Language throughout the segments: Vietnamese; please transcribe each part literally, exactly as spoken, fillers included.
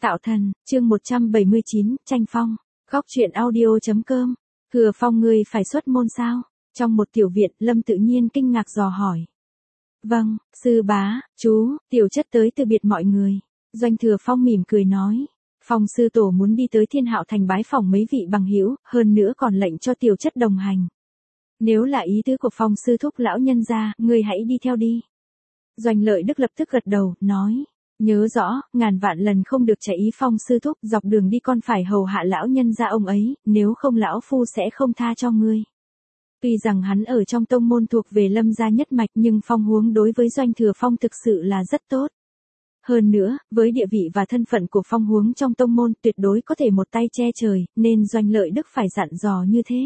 Tạo thần, chương một trăm bảy mươi chín, tranh phong. Góc truyện audio.com. Thừa Phong ngươi phải xuất môn sao? Trong một tiểu viện, Lâm tự nhiên kinh ngạc dò hỏi. Vâng, sư bá, chú, tiểu chất tới từ biệt mọi người. Doanh Thừa Phong mỉm cười nói. Phong sư tổ muốn đi tới Thiên Hạo Thành bái phỏng mấy vị bằng hữu, hơn nữa còn lệnh cho tiểu chất đồng hành. Nếu là ý tứ của Phong sư thúc lão nhân gia, ngươi hãy đi theo đi. Doanh Lợi Đức lập tức gật đầu, nói. Nhớ rõ, ngàn vạn lần không được chạy ý Phong sư thúc, dọc đường đi con phải hầu hạ lão nhân gia ông ấy, nếu không lão phu sẽ không tha cho ngươi. Tuy rằng hắn ở trong tông môn thuộc về Lâm gia nhất mạch nhưng Phong Huống đối với Doanh Thừa Phong thực sự là rất tốt. Hơn nữa, với địa vị và thân phận của Phong Huống trong tông môn tuyệt đối có thể một tay che trời, nên Doanh Lợi Đức phải dặn dò như thế.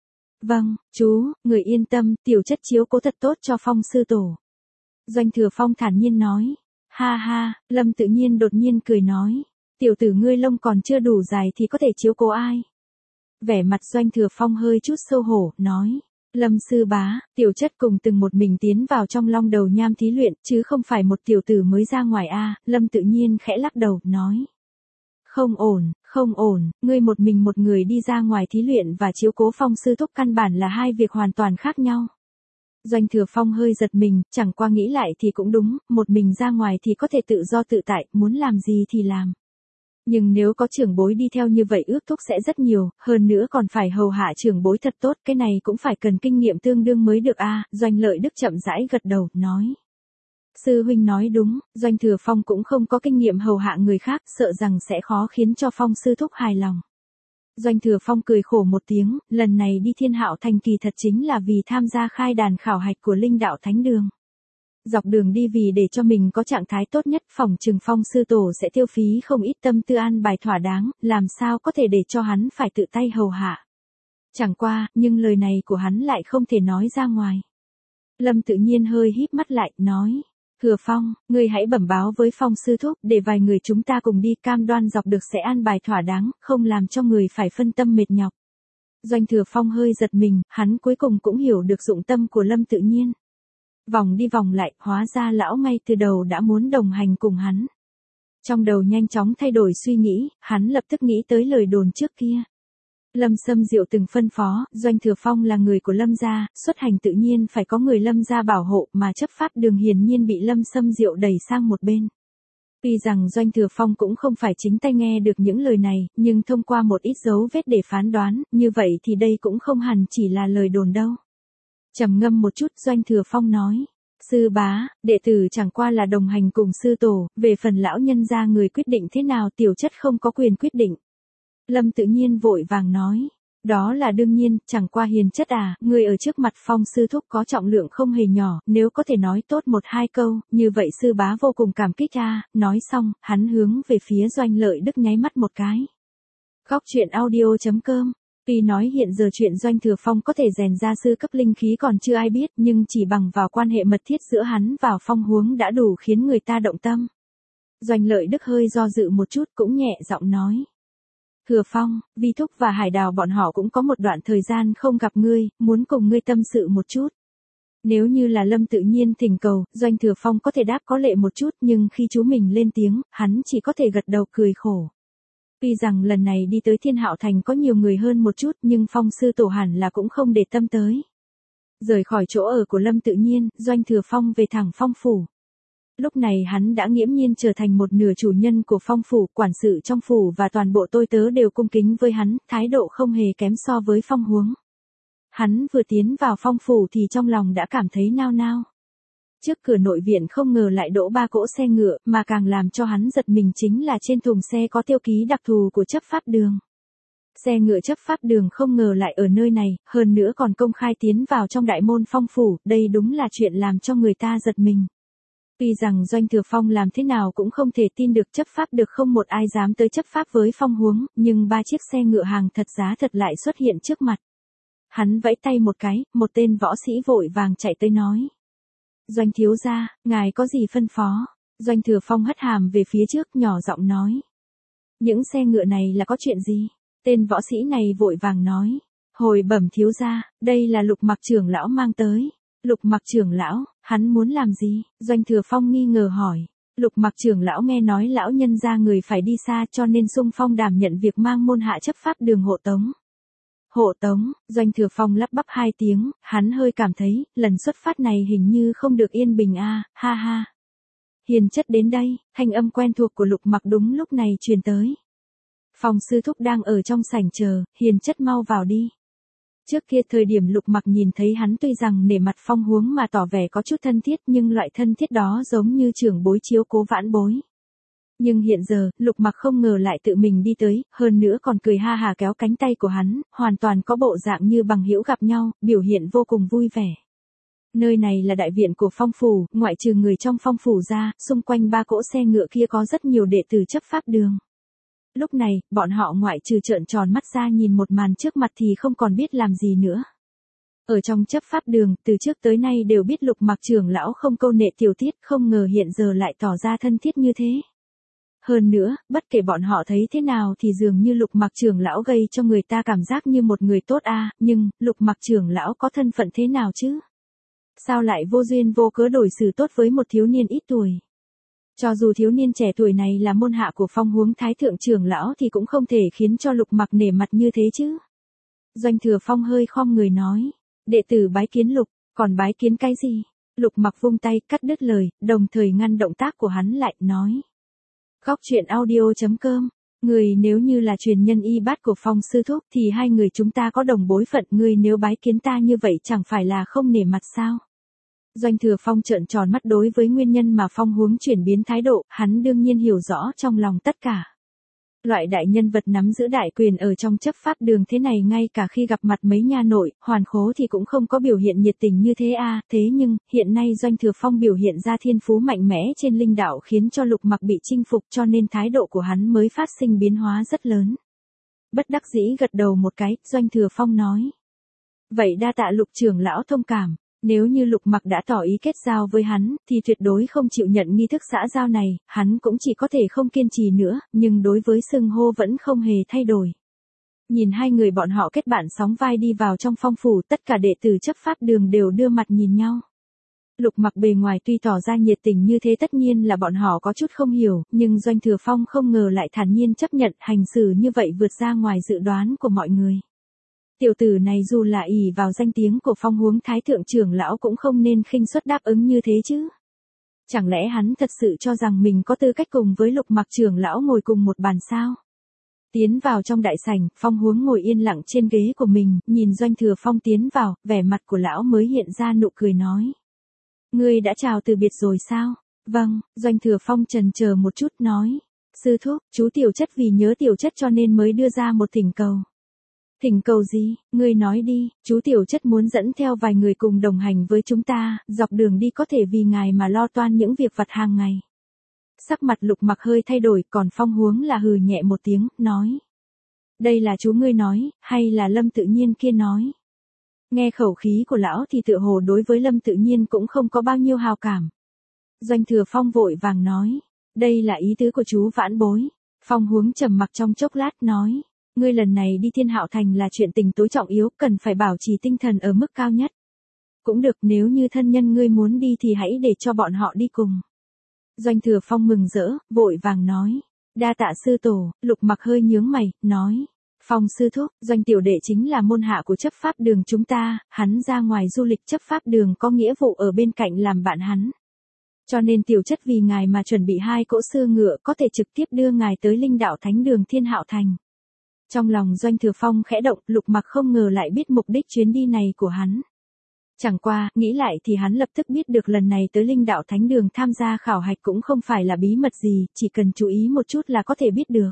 Vâng, chú, người yên tâm, tiểu chất chiếu cố thật tốt cho Phong sư tổ. Doanh Thừa Phong thản nhiên nói. Ha ha, Lâm tự nhiên đột nhiên cười nói. Tiểu tử ngươi lông còn chưa đủ dài thì có thể chiếu cố ai? Vẻ mặt Doanh Thừa Phong hơi chút xấu hổ, nói. Lâm sư bá, tiểu chất cùng từng một mình tiến vào trong long đầu nham thí luyện, chứ không phải một tiểu tử mới ra ngoài a. Lâm tự nhiên khẽ lắc đầu, nói. Không ổn, không ổn, ngươi một mình một người đi ra ngoài thí luyện và chiếu cố Phong sư thúc căn bản là hai việc hoàn toàn khác nhau. Doanh Thừa Phong hơi giật mình, chẳng qua nghĩ lại thì cũng đúng, một mình ra ngoài thì có thể tự do tự tại, muốn làm gì thì làm. Nhưng nếu có trưởng bối đi theo như vậy ước thúc sẽ rất nhiều, hơn nữa còn phải hầu hạ trưởng bối thật tốt, cái này cũng phải cần kinh nghiệm tương đương mới được a. Doanh Lợi Đức chậm rãi gật đầu, nói. Sư huynh nói đúng, Doanh Thừa Phong cũng không có kinh nghiệm hầu hạ người khác, sợ rằng sẽ khó khiến cho Phong sư thúc hài lòng. Doanh Thừa Phong cười khổ một tiếng, lần này đi Thiên Hạo Thành kỳ thật chính là vì tham gia khai đàn khảo hạch của Linh Đạo Thánh Đường. Dọc đường đi vì để cho mình có trạng thái tốt nhất, phỏng chừng Phong sư tổ sẽ tiêu phí không ít tâm tư an bài thỏa đáng, làm sao có thể để cho hắn phải tự tay hầu hạ. Chẳng qua, nhưng lời này của hắn lại không thể nói ra ngoài. Lâm tự nhiên hơi híp mắt lại, nói. Thừa Phong, ngươi hãy bẩm báo với Phong sư thúc, để vài người chúng ta cùng đi, cam đoan dọc được sẽ an bài thỏa đáng, không làm cho người phải phân tâm mệt nhọc. Doanh Thừa Phong hơi giật mình, hắn cuối cùng cũng hiểu được dụng tâm của Lâm tự nhiên. Vòng đi vòng lại, hóa ra lão ngay từ đầu đã muốn đồng hành cùng hắn. Trong đầu nhanh chóng thay đổi suy nghĩ, hắn lập tức nghĩ tới lời đồn trước kia. Lâm Sâm Diệu từng phân phó, Doanh Thừa Phong là người của Lâm gia, xuất hành tự nhiên phải có người Lâm gia bảo hộ, mà chấp pháp đường hiển nhiên bị Lâm Sâm Diệu đẩy sang một bên. Tuy rằng Doanh Thừa Phong cũng không phải chính tay nghe được những lời này, nhưng thông qua một ít dấu vết để phán đoán, như vậy thì đây cũng không hẳn chỉ là lời đồn đâu. Trầm ngâm một chút, Doanh Thừa Phong nói. Sư bá, đệ tử chẳng qua là đồng hành cùng sư tổ, về phần lão nhân gia người quyết định thế nào tiểu chất không có quyền quyết định. Lâm tự nhiên vội vàng nói. Đó là đương nhiên, chẳng qua hiền chất à, người ở trước mặt Phong sư thúc có trọng lượng không hề nhỏ, nếu có thể nói tốt một hai câu, như vậy sư bá vô cùng cảm kích a. Nói xong, hắn hướng về phía Doanh Lợi Đức nháy mắt một cái. Góc truyện audio.com. Tuy nói hiện giờ chuyện Doanh Thừa Phong có thể rèn ra sư cấp linh khí còn chưa ai biết, nhưng chỉ bằng vào quan hệ mật thiết giữa hắn và Phong Huống đã đủ khiến người ta động tâm. Doanh Lợi Đức hơi do dự một chút cũng nhẹ giọng nói. Thừa Phong, Vi Thúc và Hải Đào bọn họ cũng có một đoạn thời gian không gặp ngươi, muốn cùng ngươi tâm sự một chút. Nếu như là Lâm tự nhiên thỉnh cầu, Doanh Thừa Phong có thể đáp có lệ một chút, nhưng khi chú mình lên tiếng, hắn chỉ có thể gật đầu cười khổ. Tuy rằng lần này đi tới Thiên Hạo Thành có nhiều người hơn một chút, nhưng Phong sư tổ hẳn là cũng không để tâm tới. Rời khỏi chỗ ở của Lâm tự nhiên, Doanh Thừa Phong về thẳng Phong phủ. Lúc này hắn đã nghiễm nhiên trở thành một nửa chủ nhân của Phong phủ, quản sự trong phủ và toàn bộ tôi tớ đều cung kính với hắn, thái độ không hề kém so với Phong Huống. Hắn vừa tiến vào Phong phủ thì trong lòng đã cảm thấy nao nao. Trước cửa nội viện không ngờ lại đỗ ba cỗ xe ngựa, mà càng làm cho hắn giật mình chính là trên thùng xe có tiêu ký đặc thù của chấp pháp đường. Xe ngựa chấp pháp đường không ngờ lại ở nơi này, hơn nữa còn công khai tiến vào trong đại môn Phong phủ, đây đúng là chuyện làm cho người ta giật mình. Tuy rằng Doanh Thừa Phong làm thế nào cũng không thể tin được chấp pháp được không một ai dám tới chấp pháp với Phong Huống, nhưng ba chiếc xe ngựa hàng thật giá thật lại xuất hiện trước mặt. Hắn vẫy tay một cái, một tên võ sĩ vội vàng chạy tới nói. Doanh thiếu gia, ngài có gì phân phó? Doanh Thừa Phong hất hàm về phía trước nhỏ giọng nói. Những xe ngựa này là có chuyện gì? Tên võ sĩ này vội vàng nói. Hồi bẩm thiếu gia, đây là Lục Mặc trưởng lão mang tới. Lục Mặc trưởng lão, hắn muốn làm gì? Doanh Thừa Phong nghi ngờ hỏi. Lục Mặc trưởng lão nghe nói lão nhân gia người phải đi xa cho nên xung phong đảm nhận việc mang môn hạ chấp pháp đường hộ tống. Hộ tống, Doanh Thừa Phong lắp bắp hai tiếng, hắn hơi cảm thấy, lần xuất phát này hình như không được yên bình a, ha ha. Hiền chất đến đây, thanh âm quen thuộc của Lục Mặc đúng lúc này truyền tới. Phong sư thúc đang ở trong sảnh chờ, Hiền chất mau vào đi. Trước kia thời điểm Lục Mặc nhìn thấy hắn tuy rằng nể mặt Phong Huống mà tỏ vẻ có chút thân thiết nhưng loại thân thiết đó giống như trưởng bối chiếu cố vãn bối. Nhưng hiện giờ, Lục Mặc không ngờ lại tự mình đi tới, hơn nữa còn cười ha hà kéo cánh tay của hắn, hoàn toàn có bộ dạng như bằng hữu gặp nhau, biểu hiện vô cùng vui vẻ. Nơi này là đại viện của Phong phủ, ngoại trừ người trong Phong phủ ra, xung quanh ba cỗ xe ngựa kia có rất nhiều đệ tử chấp pháp đường. Lúc này, bọn họ ngoại trừ trợn tròn mắt ra nhìn một màn trước mặt thì không còn biết làm gì nữa. Ở trong chấp pháp đường, từ trước tới nay đều biết Lục Mặc trưởng lão không câu nệ tiểu tiết, không ngờ hiện giờ lại tỏ ra thân thiết như thế. Hơn nữa, bất kể bọn họ thấy thế nào thì dường như Lục Mặc trưởng lão gây cho người ta cảm giác như một người tốt a, nhưng, Lục Mặc trưởng lão có thân phận thế nào chứ? Sao lại vô duyên vô cớ đổi xử tốt với một thiếu niên ít tuổi? Cho dù thiếu niên trẻ tuổi này là môn hạ của Phong Huống Thái thượng trưởng lão thì cũng không thể khiến cho Lục Mặc nể mặt như thế chứ. Doanh Thừa Phong hơi khom người nói, đệ tử bái kiến Lục, còn bái kiến cái gì? Lục Mặc vung tay cắt đứt lời, đồng thời ngăn động tác của hắn lại, nói. Góc truyện audio chấm com, người nếu như là truyền nhân y bát của Phong sư thúc thì hai người chúng ta có đồng bối phận, người nếu bái kiến ta như vậy chẳng phải là không nể mặt sao? Doanh Thừa Phong trợn tròn mắt đối với nguyên nhân mà Phong Huống chuyển biến thái độ, hắn đương nhiên hiểu rõ trong lòng tất cả. Loại đại nhân vật nắm giữ đại quyền ở trong chấp pháp đường thế này ngay cả khi gặp mặt mấy nha nội, hoàn khố thì cũng không có biểu hiện nhiệt tình như thế a. Thế nhưng, hiện nay Doanh Thừa Phong biểu hiện ra thiên phú mạnh mẽ trên linh đạo khiến cho Lục Mặc bị chinh phục cho nên thái độ của hắn mới phát sinh biến hóa rất lớn. Bất đắc dĩ gật đầu một cái, Doanh Thừa Phong nói. Vậy đa tạ Lục trưởng lão thông cảm. Nếu như Lục Mặc đã tỏ ý kết giao với hắn, thì tuyệt đối không chịu nhận nghi thức xã giao này, hắn cũng chỉ có thể không kiên trì nữa, nhưng đối với xưng hô vẫn không hề thay đổi. Nhìn hai người bọn họ kết bạn sóng vai đi vào trong Phong phủ, tất cả đệ tử chấp pháp đường đều đưa mặt nhìn nhau. Lục Mặc bề ngoài tuy tỏ ra nhiệt tình như thế tất nhiên là bọn họ có chút không hiểu, nhưng Doanh Thừa Phong không ngờ lại thản nhiên chấp nhận hành xử như vậy vượt ra ngoài dự đoán của mọi người. Tiểu tử này dù là ỷ vào danh tiếng của Phong Huống Thái thượng trưởng lão cũng không nên khinh suất đáp ứng như thế chứ. Chẳng lẽ hắn thật sự cho rằng mình có tư cách cùng với Lục Mặc trưởng lão ngồi cùng một bàn sao? Tiến vào trong đại sảnh, Phong Huống ngồi yên lặng trên ghế của mình, nhìn Doanh Thừa Phong tiến vào, vẻ mặt của lão mới hiện ra nụ cười nói. Ngươi đã chào từ biệt rồi sao? Vâng, Doanh Thừa Phong chần chờ một chút nói. Sư thúc, chú tiểu chất vì nhớ tiểu chất cho nên mới đưa ra một thỉnh cầu. Thỉnh cầu gì, ngươi nói đi, chú tiểu chất muốn dẫn theo vài người cùng đồng hành với chúng ta, dọc đường đi có thể vì ngài mà lo toan những việc vặt hàng ngày. Sắc mặt Lục Mặc hơi thay đổi, còn Phong Huống là hừ nhẹ một tiếng, nói. Đây là chú ngươi nói, hay là Lâm Tự Nhiên kia nói? Nghe khẩu khí của lão thì tựa hồ đối với Lâm Tự Nhiên cũng không có bao nhiêu hào cảm. Doanh Thừa Phong vội vàng nói, đây là ý tứ của chú vãn bối. Phong Huống trầm mặc trong chốc lát nói. Ngươi lần này đi Thiên Hạo Thành là chuyện tình tối trọng yếu, cần phải bảo trì tinh thần ở mức cao nhất. Cũng được, nếu như thân nhân ngươi muốn đi thì hãy để cho bọn họ đi cùng. Doanh Thừa Phong mừng rỡ, vội vàng nói. Đa tạ sư tổ. Lục Mặc hơi nhướng mày, nói. Phong sư thúc, Doanh tiểu đệ chính là môn hạ của chấp pháp đường chúng ta, hắn ra ngoài du lịch chấp pháp đường có nghĩa vụ ở bên cạnh làm bạn hắn. Cho nên tiểu chất vì ngài mà chuẩn bị hai cỗ sư ngựa có thể trực tiếp đưa ngài tới linh đạo thánh đường Thiên Hạo Thành. Trong lòng Doanh Thừa Phong khẽ động, Lục Mặc không ngờ lại biết mục đích chuyến đi này của hắn. Chẳng qua, nghĩ lại thì hắn lập tức biết được lần này tới linh đạo thánh đường tham gia khảo hạch cũng không phải là bí mật gì, chỉ cần chú ý một chút là có thể biết được.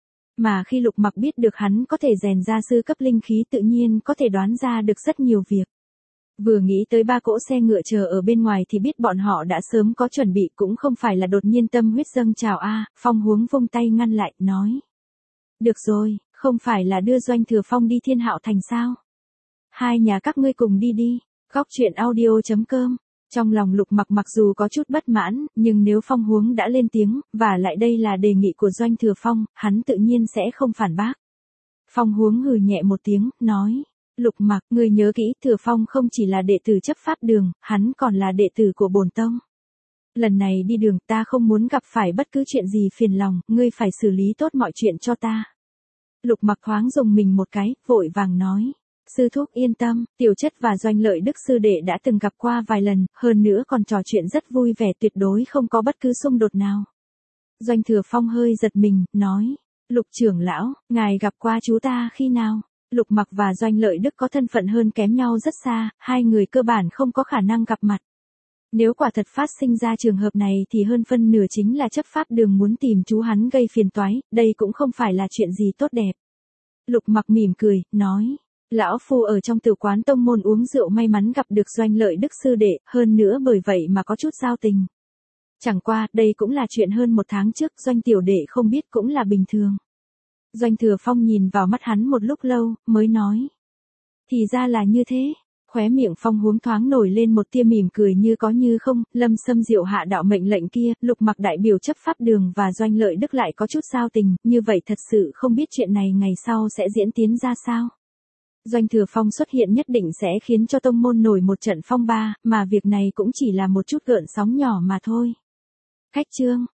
Mà khi Lục Mặc biết được hắn có thể rèn ra sư cấp linh khí tự nhiên có thể đoán ra được rất nhiều việc. Vừa nghĩ tới ba cỗ xe ngựa chờ ở bên ngoài thì biết bọn họ đã sớm có chuẩn bị, cũng không phải là đột nhiên tâm huyết dâng trào a. Phong Huống vung tay ngăn lại, nói. Được rồi, không phải là đưa Doanh Thừa Phong đi Thiên Hạo Thành sao? Hai nhà các ngươi cùng đi đi. Góc truyện audio chấm com. Trong lòng Lục Mặc mặc dù có chút bất mãn, nhưng nếu Phong Huống đã lên tiếng, và lại đây là đề nghị của Doanh Thừa Phong, hắn tự nhiên sẽ không phản bác. Phong Huống hừ nhẹ một tiếng, nói. Lục Mặc, ngươi nhớ kỹ, Thừa Phong không chỉ là đệ tử chấp pháp đường, hắn còn là đệ tử của bổn tông. Lần này đi đường ta không muốn gặp phải bất cứ chuyện gì phiền lòng, ngươi phải xử lý tốt mọi chuyện cho ta. Lục Mặc thoáng dùng mình một cái, vội vàng nói. Sư thúc yên tâm, Tiểu Chất và Doanh Lợi Đức sư đệ đã từng gặp qua vài lần, hơn nữa còn trò chuyện rất vui vẻ, tuyệt đối không có bất cứ xung đột nào. Doanh Thừa Phong hơi giật mình, nói. Lục trưởng lão, ngài gặp qua chú ta khi nào? Lục Mặc và Doanh Lợi Đức có thân phận hơn kém nhau rất xa, hai người cơ bản không có khả năng gặp mặt. Nếu quả thật phát sinh ra trường hợp này thì hơn phân nửa chính là chấp pháp đường muốn tìm chú hắn gây phiền toái, đây cũng không phải là chuyện gì tốt đẹp. Lục Mặc mỉm cười, nói. Lão Phu ở trong tiểu quán tông môn uống rượu may mắn gặp được Doanh Lợi Đức sư đệ, hơn nữa bởi vậy mà có chút giao tình. Chẳng qua, đây cũng là chuyện hơn một tháng trước, Doanh tiểu đệ không biết cũng là bình thường. Doanh Thừa Phong nhìn vào mắt hắn một lúc lâu, mới nói. Thì ra là như thế. Khóe miệng Phong Huống thoáng nổi lên một tia mỉm cười như có như không, Lâm Sâm Diệu hạ đạo mệnh lệnh kia, Lục Mặc đại biểu chấp pháp đường và Doanh Lợi Đức lại có chút giao tình, như vậy thật sự không biết chuyện này ngày sau sẽ diễn tiến ra sao. Doanh Thừa Phong xuất hiện nhất định sẽ khiến cho tông môn nổi một trận phong ba, mà việc này cũng chỉ là một chút gợn sóng nhỏ mà thôi. Khách trương